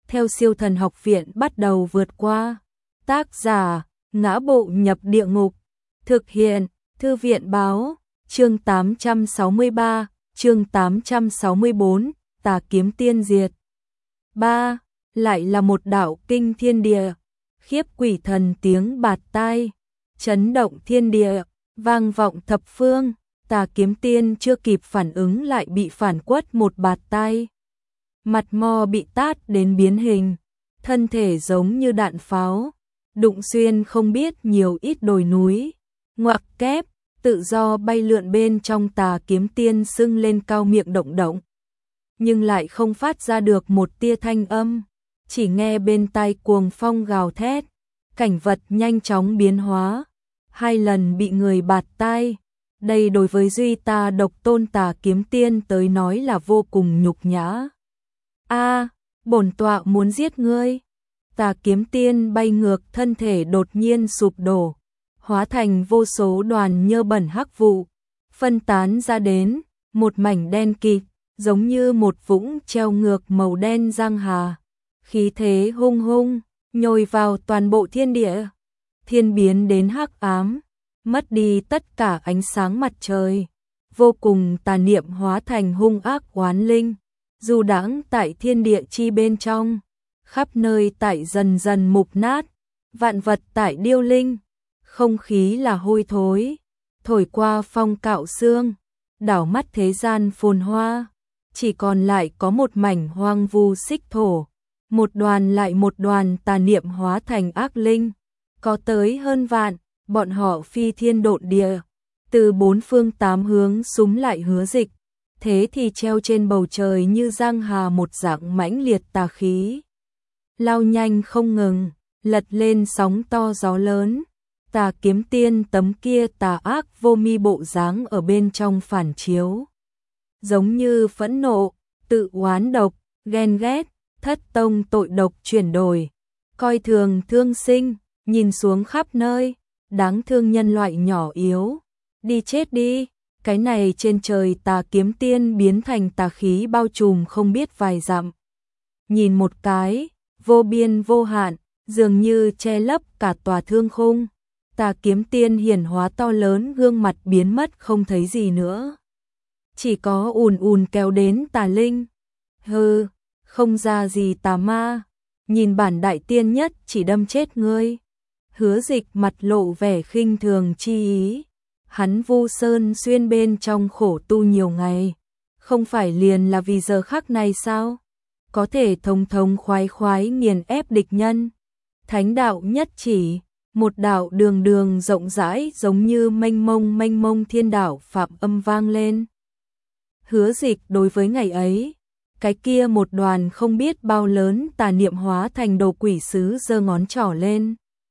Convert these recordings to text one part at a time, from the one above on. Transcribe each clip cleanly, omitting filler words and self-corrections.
theo Siêu Thần Học Viện bắt đầu vượt qua. Tác giả: Ngã Bộ Nhập Địa Ngục. Thực hiện: Thư viện báo. Chương 863, chương 864, Tà Kiếm Tiên diệt. 3. Lại là một đạo kinh thiên địa, khiếp quỷ thần tiếng bạt tai, chấn động thiên địa, vang vọng thập phương. Tà Kiếm Tiên chưa kịp phản ứng lại bị phản quất một bạt tai. Mặt mo bị tát đến biến hình, thân thể giống như đạn pháo, đụng xuyên không biết nhiều ít đồi núi. Ngoặc kép, tự do bay lượn bên trong. Tà Kiếm Tiên sưng lên cao, miệng động động, nhưng lại không phát ra được một tia thanh âm, chỉ nghe bên tai cuồng phong gào thét, cảnh vật nhanh chóng biến hóa. 2 lần bị người bạt tai, đây đối với duy ta độc tôn Tà Kiếm Tiên tới nói là vô cùng nhục nhã. A, bổn tọa muốn giết ngươi. Tà Kiếm Tiên bay ngược, thân thể đột nhiên sụp đổ, hóa thành vô số đoàn nhơ bẩn hắc vụ, phân tán ra đến một mảnh đen kịt, giống như một vũng treo ngược màu đen giang hà. Khí thế hung hung nhồi vào toàn bộ thiên địa, thiên biến đến hắc ám, mất đi tất cả ánh sáng mặt trời, vô cùng tà niệm hóa thành hung ác oán linh, du đãng tại thiên địa chi bên trong, khắp nơi tại dần dần mục nát, vạn vật tại điêu linh, không khí là hôi thối, thổi qua phong cạo xương, đảo mắt thế gian phồn hoa, chỉ còn lại có một mảnh hoang vu xích thổ, một đoàn lại một đoàn tà niệm hóa thành ác linh, có tới hơn vạn, bọn họ phi thiên độn địa, từ 4 phương 8 hướng xúm lại Hứa Dịch, thế thì treo trên bầu trời như giang hà một dạng mãnh liệt tà khí, lao nhanh không ngừng, lật lên sóng to gió lớn. Tà Kiếm Tiên tấm kia tà ác vô mi bộ dáng ở bên trong phản chiếu, giống như phẫn nộ, tự oán độc, ghen ghét, thất tông tội độc chuyển đổi, coi thường thương sinh, nhìn xuống khắp nơi, đáng thương nhân loại nhỏ yếu, đi chết đi. Cái này trên trời Tà Kiếm Tiên biến thành tà khí bao trùm không biết vài dặm, nhìn một cái, vô biên vô hạn, dường như che lấp cả tòa thương khung. Tà Kiếm Tiên hiển hóa to lớn, gương mặt biến mất không thấy gì nữa, chỉ có ùn ùn kéo đến tà linh. Hừ, không ra gì tà ma, nhìn bản đại tiên nhất chỉ đâm chết ngươi. Hứa Dịch mặt lộ vẻ khinh thường chi ý, hắn Vu Sơn Xuyên bên trong khổ tu nhiều ngày, không phải liền là vì giờ khắc này sao? Có thể thống thống khoái khoái nghiền ép địch nhân. Thánh đạo nhất chỉ, một đạo đường đường rộng rãi giống như mênh mông thiên đạo phạm âm vang lên. Hứa Dịch đối với ngày ấy, cái kia một đoàn không biết bao lớn tà niệm hóa thành đồ quỷ sứ giơ ngón trỏ lên.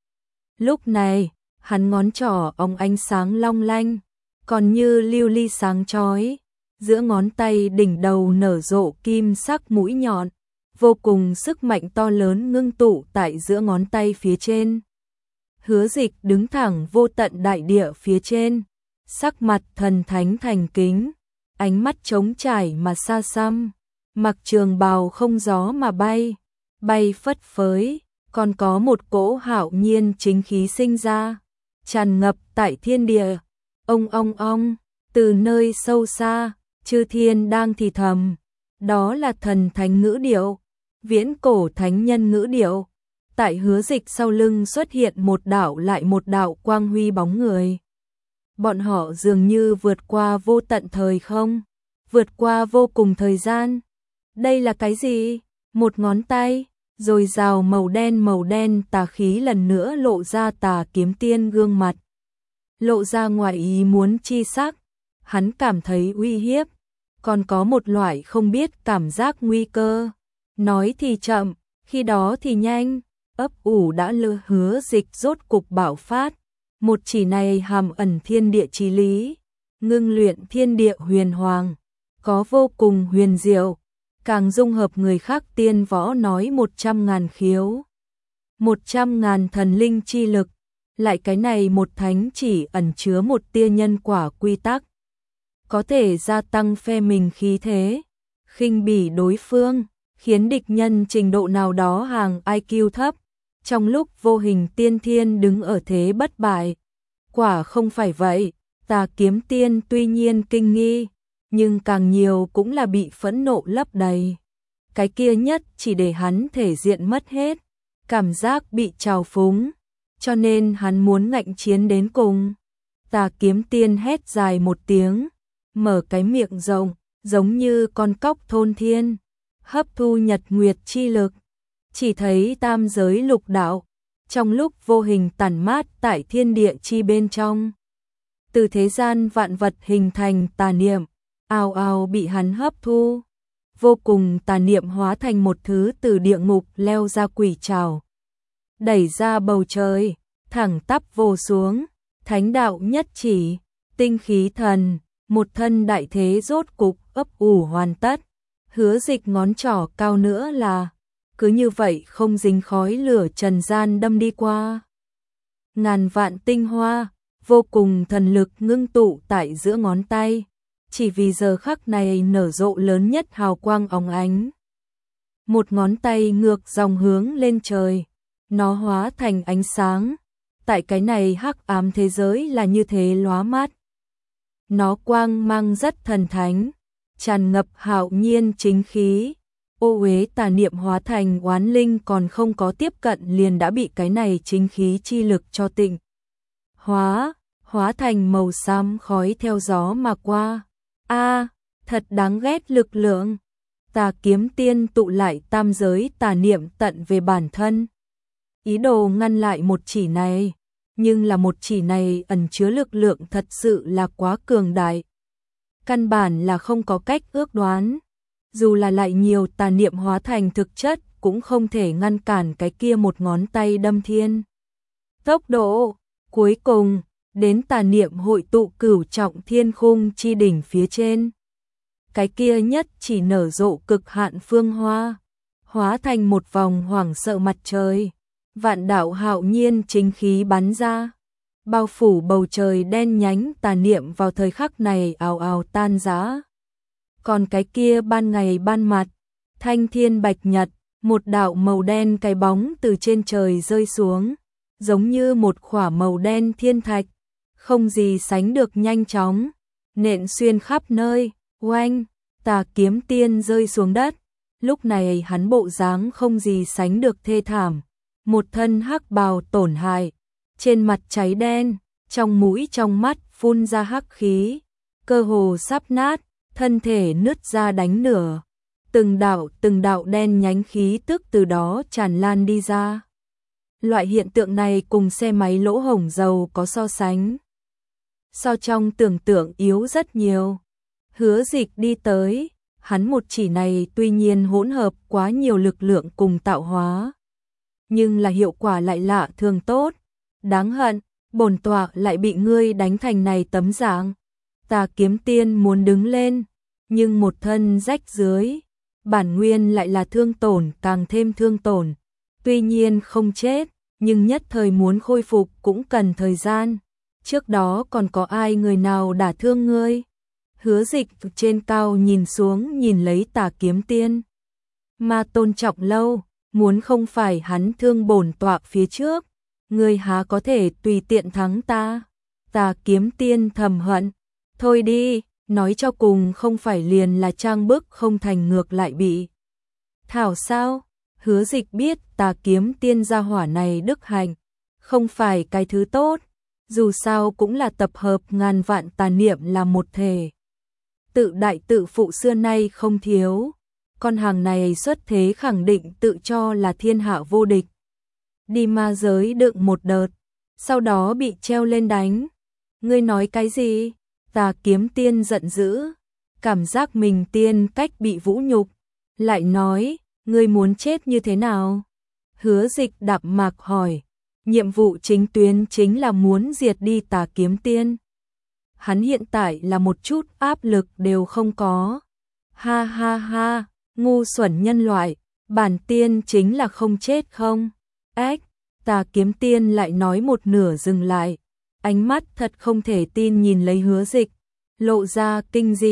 Lúc này, hắn ngón trỏ óng ánh sáng long lanh, còn như lưu ly sáng chói, giữa ngón tay đỉnh đầu nở rộ kim sắc mũi nhọn, vô cùng sức mạnh to lớn ngưng tụ tại giữa ngón tay phía trên. Hứa Dịch đứng thẳng vô tận đại địa phía trên, sắc mặt thần thánh thành kính, ánh mắt trống trải mà xa xăm, mặc trường bào không gió mà bay, bay phất phới, còn có một cỗ hạo nhiên chính khí sinh ra, tràn ngập tại thiên địa. Ông ong, từ nơi sâu xa, chư thiên đang thì thầm, đó là thần thánh ngữ điệu, viễn cổ thánh nhân ngữ điệu. Tại Hứa Dịch sau lưng xuất hiện một đạo lại một đạo quang huy bóng người. Bọn họ dường như vượt qua vô tận thời không, vượt qua vô cùng thời gian. Đây là cái gì? Một ngón tay, rồi rào màu đen tà khí lần nữa lộ ra. Tà Kiếm Tiên gương mặt lộ ra ngoài ý muốn chi sắc, hắn cảm thấy uy hiếp, còn có một loại không biết cảm giác nguy cơ. Nói thì chậm, khi đó thì nhanh, ấp ủ đã lơ. Hứa Dịch rốt cục bạo phát, một chỉ này hàm ẩn thiên địa chí lý, ngưng luyện thiên địa huyền hoàng, có vô cùng huyền diệu, càng dung hợp người khác tiên võ nói 100.000 khiếu, 100.000 thần linh chi lực, lại cái này một thánh chỉ ẩn chứa một tia nhân quả quy tắc, có thể gia tăng phe mình khí thế, khinh bỉ đối phương, khiến địch nhân trình độ nào đó hàng IQ thấp, trong lúc vô hình tiên thiên đứng ở thế bất bại. Quả không phải vậy, Tà Kiếm Tiên tuy nhiên kinh nghi, nhưng càng nhiều cũng là bị phẫn nộ lấp đầy. Cái kia nhất chỉ để hắn thể diện mất hết, cảm giác bị trào phúng, cho nên hắn muốn ngạnh chiến đến cùng. Tà Kiếm Tiên hét dài một tiếng, mở cái miệng rộng, giống như con cóc thôn thiên, hấp thu nhật nguyệt chi lực. Chỉ thấy tam giới lục đạo, trong lúc vô hình tản mát tại thiên địa chi bên trong. Từ thế gian vạn vật hình thành tà niệm, ào ào bị hắn hấp thu. Vô cùng tà niệm hóa thành một thứ từ địa ngục leo ra quỷ trảo, đẩy ra bầu trời, thẳng tắp vồ xuống, thánh đạo nhất chỉ, tinh khí thần, một thân đại thế rốt cục ấp ủ hoàn tất. Hứa Dịch ngón trỏ cao nữa là, cứ như vậy không dính khói lửa trần gian đâm đi qua. Ngàn vạn tinh hoa, vô cùng thần lực ngưng tụ tại giữa ngón tay, chỉ vì giờ khắc này nở rộ lớn nhất hào quang óng ánh. Một ngón tay ngược dòng hướng lên trời, nó hóa thành ánh sáng, tại cái này hắc ám thế giới là như thế lóa mắt. Nó quang mang rất thần thánh, tràn ngập hạo nhiên chính khí. Ô uế tà niệm hóa thành oán linh còn không có tiếp cận liền đã bị cái này chính khí chi lực cho tịnh hóa thành màu xám khói theo gió mà qua. Thật đáng ghét lực lượng. Tà Kiếm Tiên tụ lại tam giới tà niệm tận về bản thân, ý đồ ngăn lại một chỉ này, nhưng là một chỉ này ẩn chứa lực lượng thật sự là quá cường đại, căn bản là không có cách ước đoán. Dù là lại nhiều tà niệm hóa thành thực chất cũng không thể ngăn cản cái kia một ngón tay đâm thiên. Tốc độ, cuối cùng, đến tà niệm hội tụ cửu trọng thiên khung chi đỉnh phía trên. Cái kia nhất chỉ nở rộ cực hạn phương hoa, hóa thành một vòng hoảng sợ mặt trời. Vạn đạo hạo nhiên chính khí bắn ra, bao phủ bầu trời đen nhánh tà niệm vào thời khắc này ào ào tan rã. Còn cái kia ban ngày ban mặt, thanh thiên bạch nhật, một đạo màu đen cái bóng từ trên trời rơi xuống, giống như một khỏa màu đen thiên thạch, không gì sánh được nhanh chóng, nện xuyên khắp nơi. Oanh, Tà Kiếm Tiên rơi xuống đất, lúc này hắn bộ dáng không gì sánh được thê thảm, một thân hắc bào tổn hại, trên mặt cháy đen, trong mũi trong mắt phun ra hắc khí, cơ hồ sắp nát, thân thể nứt ra đánh nửa, từng đạo đen nhánh khí tức từ đó tràn lan đi ra. Loại hiện tượng này cùng xe máy lỗ hổng dầu có so sánh, so trong tưởng tượng yếu rất nhiều. Hứa Dịch đi tới, hắn một chỉ này tuy nhiên hỗn hợp quá nhiều lực lượng cùng tạo hóa, nhưng là hiệu quả lại lạ thường tốt. Đáng hận, bổn tọa lại bị ngươi đánh thành này tấm dạng. Tà Kiếm Tiên muốn đứng lên, nhưng một thân rách dưới, bản nguyên lại là thương tổn càng thêm thương tổn. Tuy nhiên không chết, nhưng nhất thời muốn khôi phục cũng cần thời gian. Trước đó còn có ai người nào đả thương ngươi? Hứa Dịch trên cao nhìn xuống nhìn lấy Tà Kiếm Tiên, mà tôn trọng lâu, muốn không phải hắn thương bổn tọa phía trước, ngươi há có thể tùy tiện thắng ta? Tà Kiếm Tiên thầm hận, thôi đi, nói cho cùng không phải liền là trang bức không thành ngược lại bị thảo sao? Hứa Dịch biết Tà Kiếm Tiên gia hỏa này đức hạnh, không phải cái thứ tốt, dù sao cũng là tập hợp ngàn vạn tà niệm là một thể. Tự đại tự phụ xưa nay không thiếu, con hàng này xuất thế khẳng định tự cho là thiên hạ vô địch. Đi ma giới đựng một đợt, sau đó bị treo lên đánh. Ngươi nói cái gì? Tà Kiếm Tiên giận dữ, cảm giác mình tiên cách bị vũ nhục, lại nói, ngươi muốn chết như thế nào? Hứa Dịch đạm mạc hỏi, nhiệm vụ chính tuyến chính là muốn diệt đi Tà Kiếm Tiên. Hắn hiện tại là một chút áp lực đều không có. Ha ha ha, ngu xuẩn nhân loại, bản tiên chính là không chết không? Ếch, Tà Kiếm Tiên lại nói một nửa dừng lại, ánh mắt thật không thể tin nhìn lấy Hứa Dịch, lộ ra kinh dị,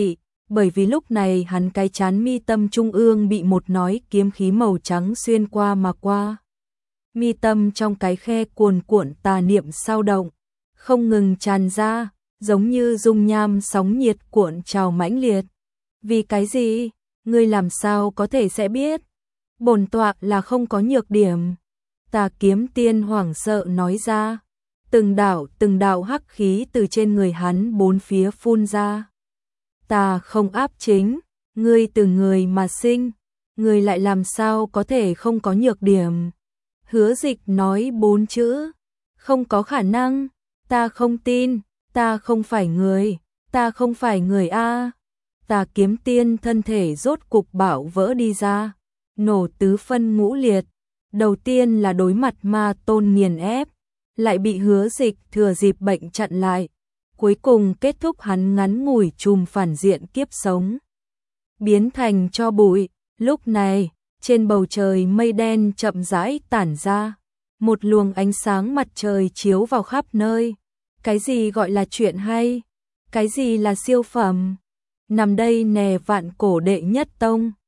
bởi vì lúc này hắn cái chán mi tâm trung ương bị một nói kiếm khí màu trắng xuyên qua mà qua. Mi tâm trong cái khe cuồn cuộn tà niệm sao động, không ngừng tràn ra, giống như dung nham sóng nhiệt cuộn trào mãnh liệt. Vì cái gì? Ngươi làm sao có thể sẽ biết? Bổn tọa là không có nhược điểm. Tà kiếm tiên hoảng sợ nói ra. Từng đạo hắc khí từ trên người hắn bốn phía phun ra. Ta không áp chính, ngươi từ người mà sinh, ngươi lại làm sao có thể không có nhược điểm? Hứa Dịch nói 4 chữ, không có khả năng, ta không tin, ta không phải người, ta không phải người a. Tà kiếm tiên thân thể rốt cục bạo vỡ đi ra, nổ tứ phân ngũ liệt. Đầu tiên là đối mặt ma tôn nghiền ép, lại bị Hứa Dịch thừa dịp bệnh chặn lại, cuối cùng kết thúc hắn ngắn ngủi chùm phản diện kiếp sống, biến thành tro bụi. Lúc này, trên bầu trời mây đen chậm rãi tản ra, một luồng ánh sáng mặt trời chiếu vào khắp nơi. Cái gì gọi là chuyện hay? Cái gì là siêu phẩm? Nằm đây nè vạn cổ đệ nhất tông.